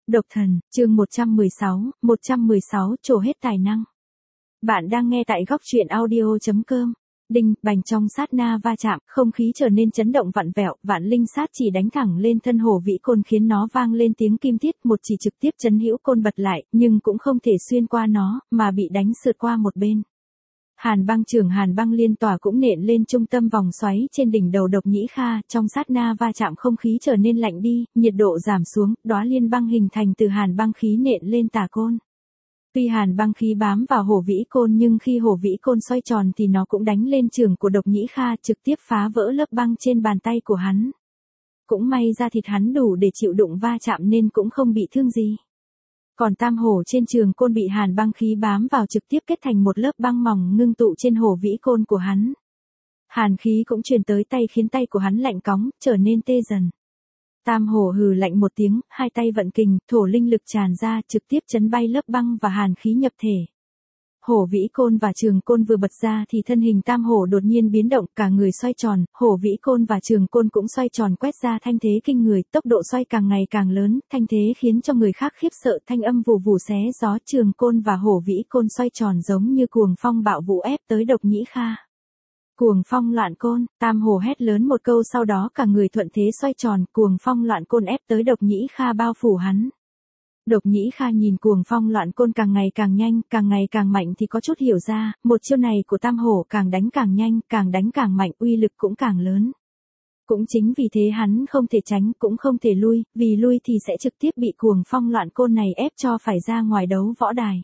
Độc thần, chương 116, trổ hết tài năng. Bạn đang nghe tại góc truyện audio.com. Đinh, bành trong sát na va chạm, không khí trở nên chấn động vặn vẹo, vạn linh sát chỉ đánh thẳng lên thân Hổ Vĩ Côn khiến nó vang lên tiếng kim thiết, một chỉ trực tiếp chấn hữu côn bật lại, nhưng cũng không thể xuyên qua nó, mà bị đánh sượt qua một bên. Hàn băng liên tỏa cũng nện lên trung tâm vòng xoáy trên đỉnh đầu Độc Nhĩ Kha, trong sát na va chạm không khí trở nên lạnh đi, nhiệt độ giảm xuống, đóa liên băng hình thành từ hàn băng khí nện lên tà côn. Tuy hàn băng khí bám vào Hổ Vĩ Côn nhưng khi Hổ Vĩ Côn xoay tròn thì nó cũng đánh lên trường của Độc Nhĩ Kha, trực tiếp phá vỡ lớp băng trên bàn tay của hắn. Cũng may da thịt hắn đủ để chịu đựng va chạm nên cũng không bị thương gì. Còn tam hổ trên trường côn bị hàn băng khí bám vào trực tiếp kết thành một lớp băng mỏng ngưng tụ trên Hổ Vĩ Côn của hắn. Hàn khí cũng truyền tới tay khiến tay của hắn lạnh cóng, trở nên tê dần. Tam hổ hừ lạnh một tiếng, hai tay vận kình, thổ linh lực tràn ra trực tiếp chấn bay lớp băng và hàn khí nhập thể. Hổ Vĩ Côn và trường côn vừa bật ra thì thân hình tam hổ đột nhiên biến động, cả người xoay tròn, Hổ Vĩ Côn và trường côn cũng xoay tròn quét ra thanh thế kinh người, tốc độ xoay càng ngày càng lớn, thanh thế khiến cho người khác khiếp sợ, thanh âm vù vù xé gió, trường côn và Hổ Vĩ Côn xoay tròn giống như cuồng phong bạo vũ ép tới Độc Nhĩ Kha. Cuồng phong loạn côn, tam hổ hét lớn một câu sau đó cả người thuận thế xoay tròn, cuồng phong loạn côn ép tới Độc Nhĩ Kha bao phủ hắn. Độc Nhĩ Kha nhìn cuồng phong loạn côn càng ngày càng nhanh, càng ngày càng mạnh thì có chút hiểu ra, một chiêu này của tam hổ càng đánh càng nhanh, càng đánh càng mạnh, uy lực cũng càng lớn. Cũng chính vì thế hắn không thể tránh, cũng không thể lui, vì lui thì sẽ trực tiếp bị cuồng phong loạn côn này ép cho phải ra ngoài đấu võ đài.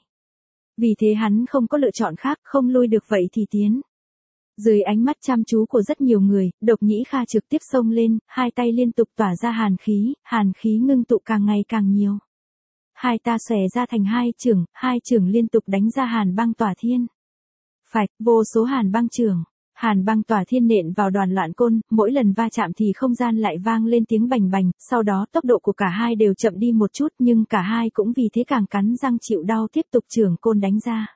Vì thế hắn không có lựa chọn khác, không lui được vậy thì tiến. Dưới ánh mắt chăm chú của rất nhiều người, Độc Nhĩ Kha trực tiếp xông lên, hai tay liên tục tỏa ra hàn khí ngưng tụ càng ngày càng nhiều. Hai ta xòe ra thành hai chưởng liên tục đánh ra hàn băng tỏa thiên. Phạch, vô số hàn băng tỏa thiên nện vào đoàn loạn côn, mỗi lần va chạm thì không gian lại vang lên tiếng bành bành, sau đó tốc độ của cả hai đều chậm đi một chút nhưng cả hai cũng vì thế càng cắn răng chịu đau tiếp tục chưởng côn đánh ra.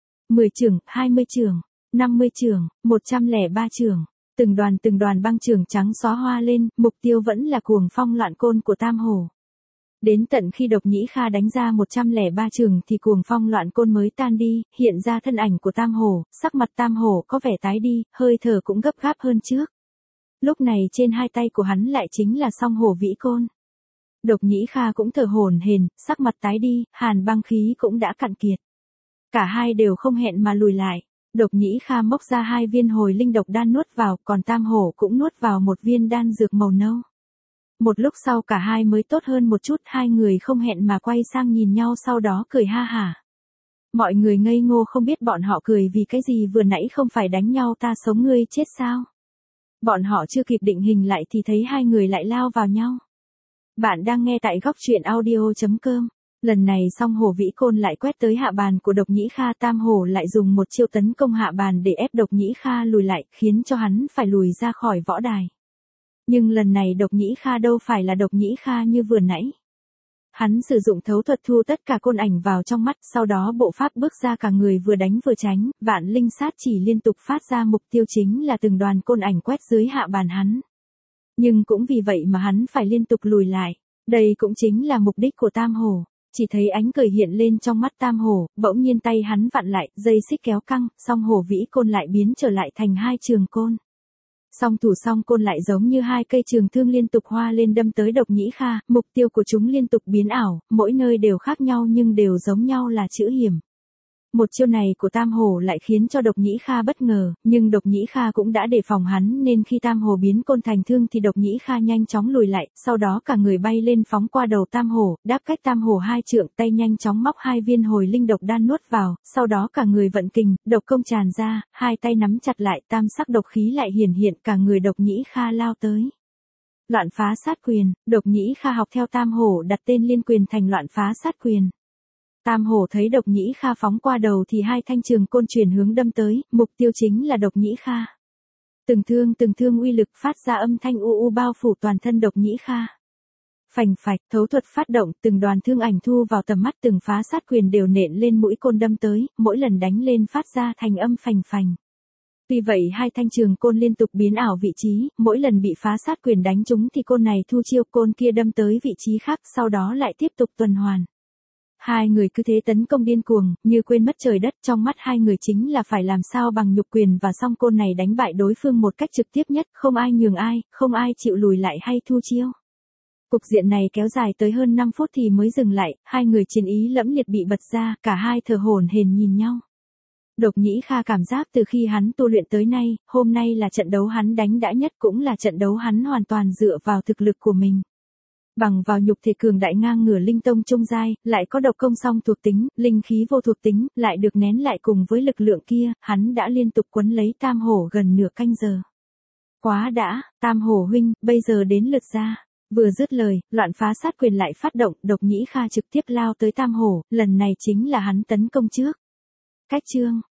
10 chưởng, 20 chưởng, 50 chưởng, 103 chưởng, từng đoàn băng chưởng trắng xóa hoa lên, mục tiêu vẫn là cuồng phong loạn côn của tam hổ. Đến tận khi Độc Nhĩ Kha đánh ra 103 chưởng thì cuồng phong loạn côn mới tan đi, hiện ra thân ảnh của tam hổ, sắc mặt tam hổ có vẻ tái đi, hơi thở cũng gấp gáp hơn trước. Lúc này trên hai tay của hắn lại chính là song Hổ Vĩ Côn. Độc Nhĩ Kha cũng thở hổn hển, sắc mặt tái đi, hàn băng khí cũng đã cạn kiệt. Cả hai đều không hẹn mà lùi lại. Độc Nhĩ Kha móc ra 2 viên hồi linh độc đan nuốt vào, còn tam hổ cũng nuốt vào một viên đan dược màu nâu. Một lúc sau cả hai mới tốt hơn một chút, hai người không hẹn mà quay sang nhìn nhau sau đó cười ha hả. Mọi người ngây ngô không biết bọn họ cười vì cái gì, vừa nãy không phải đánh nhau ta sống ngươi chết sao. Bọn họ chưa kịp định hình lại thì thấy hai người lại lao vào nhau. Bạn đang nghe tại góc truyện audio.com. Lần này song Hổ Vĩ Côn lại quét tới hạ bàn của Độc Nhĩ Kha, tam hổ lại dùng một chiêu tấn công hạ bàn để ép Độc Nhĩ Kha lùi lại, khiến cho hắn phải lùi ra khỏi võ đài. Nhưng lần này Độc Nhĩ Kha đâu phải là Độc Nhĩ Kha như vừa nãy. Hắn sử dụng thấu thuật thu tất cả côn ảnh vào trong mắt, sau đó bộ pháp bước ra cả người vừa đánh vừa tránh, vạn linh sát chỉ liên tục phát ra, mục tiêu chính là từng đoàn côn ảnh quét dưới hạ bàn hắn. Nhưng cũng vì vậy mà hắn phải liên tục lùi lại. Đây cũng chính là mục đích của tam hổ. Chỉ thấy ánh cười hiện lên trong mắt tam hổ, bỗng nhiên tay hắn vặn lại, dây xích kéo căng, song Hổ Vĩ Côn lại biến trở lại thành 2 trường côn. Song thủ song côn lại giống như 2 cây trường thương liên tục hoa lên đâm tới Độc Nhĩ Kha, mục tiêu của chúng liên tục biến ảo, mỗi nơi đều khác nhau nhưng đều giống nhau là chữ hiểm. Một chiêu này của tam hổ lại khiến cho Độc Nhĩ Kha bất ngờ, nhưng Độc Nhĩ Kha cũng đã đề phòng hắn nên khi tam hổ biến côn thành thương thì Độc Nhĩ Kha nhanh chóng lùi lại, sau đó cả người bay lên phóng qua đầu tam hổ, đáp cách tam hổ 2 trượng, tay nhanh chóng móc 2 viên hồi linh độc đan nuốt vào, sau đó cả người vận kình, độc công tràn ra, hai tay nắm chặt lại, tam sắc độc khí lại hiển hiện, cả người Độc Nhĩ Kha lao tới. Loạn phá sát quyền, Độc Nhĩ Kha học theo tam hổ đặt tên liên quyền thành loạn phá sát quyền. Tam hổ thấy Độc Nhĩ Kha phóng qua đầu thì 2 thanh trường côn chuyển hướng đâm tới, mục tiêu chính là Độc Nhĩ Kha. Từng thương uy lực phát ra âm thanh u bao phủ toàn thân Độc Nhĩ Kha. Phành phạch, thấu thuật phát động, từng đoàn thương ảnh thu vào tầm mắt, từng phá sát quyền đều nện lên mũi côn đâm tới, mỗi lần đánh lên phát ra thành âm phành phành. Tuy vậy hai thanh trường côn liên tục biến ảo vị trí, mỗi lần bị phá sát quyền đánh trúng thì côn này thu chiêu, côn kia đâm tới vị trí khác, sau đó lại tiếp tục tuần hoàn. Hai người cứ thế tấn công điên cuồng, như quên mất trời đất, trong mắt hai người chính là phải làm sao bằng nhục quyền và song côn này đánh bại đối phương một cách trực tiếp nhất, không ai nhường ai, không ai chịu lùi lại hay thu chiêu. Cục diện này kéo dài tới hơn 5 phút thì mới dừng lại, hai người chiến ý lẫm liệt bị bật ra, cả hai thở hổn hển nhìn nhau. Độc Nhĩ Kha cảm giác từ khi hắn tu luyện tới nay, hôm nay là trận đấu hắn đánh đã nhất, cũng là trận đấu hắn hoàn toàn dựa vào thực lực của mình. Bằng vào nhục thể cường đại ngang ngửa linh tông trung giai, lại có độc công song thuộc tính, linh khí vô thuộc tính, lại được nén lại cùng với lực lượng kia, hắn đã liên tục quấn lấy Tam Hổ gần nửa canh giờ. Quá đã, Tam Hổ huynh, bây giờ đến lượt ra. Vừa dứt lời, loạn phá sát quyền lại phát động, Độc Nhĩ Kha trực tiếp lao tới Tam Hổ, lần này chính là hắn tấn công trước. Cách chương